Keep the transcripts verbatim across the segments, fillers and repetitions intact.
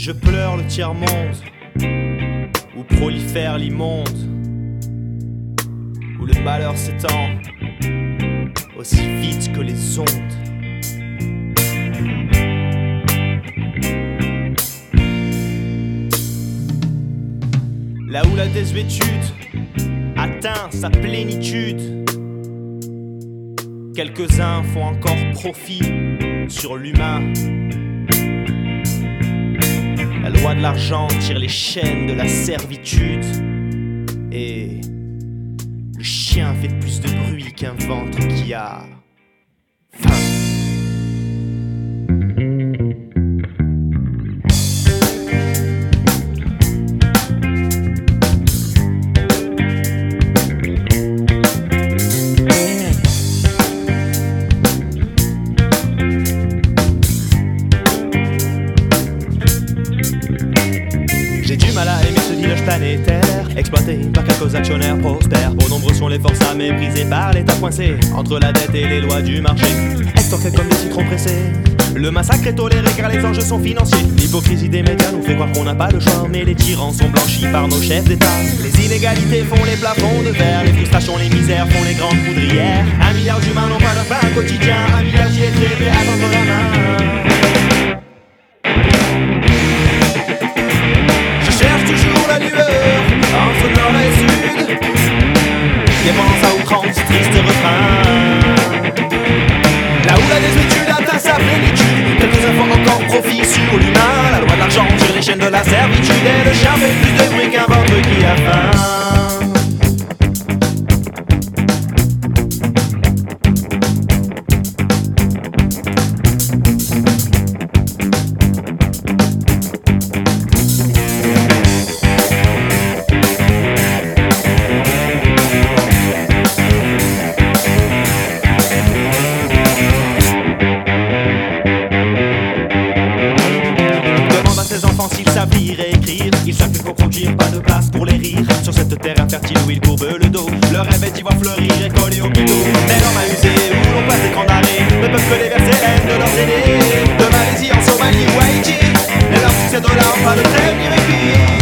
Je pleure le tiers-monde, où prolifère l'immonde, où le malheur s'étend aussi vite que les ondes. Là où la désuétude atteint sa plénitude, quelques-uns font encore profit sur l'humain. La loi de l'argent tire les chaînes de la servitude, et le chien fait plus de bruit qu'un ventre qui a faim. J'ai du mal à aimer ce village planétaire, exploité par quelques actionnaires prospères. Trop nombreux sont les forces à mépriser par l'état coincé entre la dette et les lois du marché. Extorqués comme des citrons pressés, le massacre est toléré car les enjeux sont financiers. L'hypocrisie des médias nous fait croire qu'on n'a pas le choix, mais les tyrans sont blanchis par nos chefs d'État. Les inégalités font les plafonds de verre, les frustrations, les misères font les grandes poudrières. Un milliard d'humains n'ont pas leur pain quotidien, un milliard qui est très prêt à tendre la main. Entre nord et sud, dépense à outrance, triste refrain. Là où la désuétude atteint sa plénitude, quelques-uns font encore profit sur l'humain. La loi de l'argent tire les chaînes de la servitude, et le chien fait plus de bruit qu'un ventre qui a faim. S'ils savent lire et écrire, ils savent qu'il faut conduire, pas de place pour les rires. Sur cette terre infertile où ils courbent le dos, leur rêve est d'y voir fleurir et coller au pitot. Mais l'homme a usé, où l'on passe des grands d'arrêt, ne peuvent que les verser l'aide de leurs aînés. De Malaisie en Somalie ou Haïti, et leur succès de larmes, pas de trêve ni répit.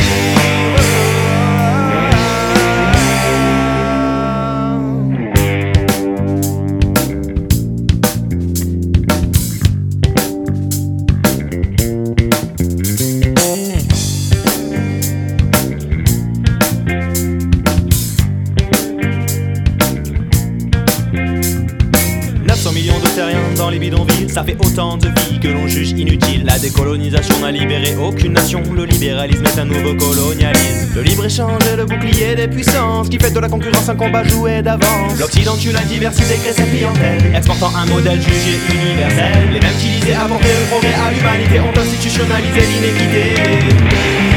cent millions de terriens dans les bidonvilles, ça fait autant de vies que l'on juge inutiles. La décolonisation n'a libéré aucune nation, le libéralisme est un nouveau colonialisme. Le libre-échange est le bouclier des puissances qui fait de la concurrence un combat joué d'avance. L'Occident tue la diversité, crée sa clientèle, exportant un modèle jugé universel. Les mêmes qui disaient apporter le progrès à l'humanité ont institutionnalisé l'inéquité.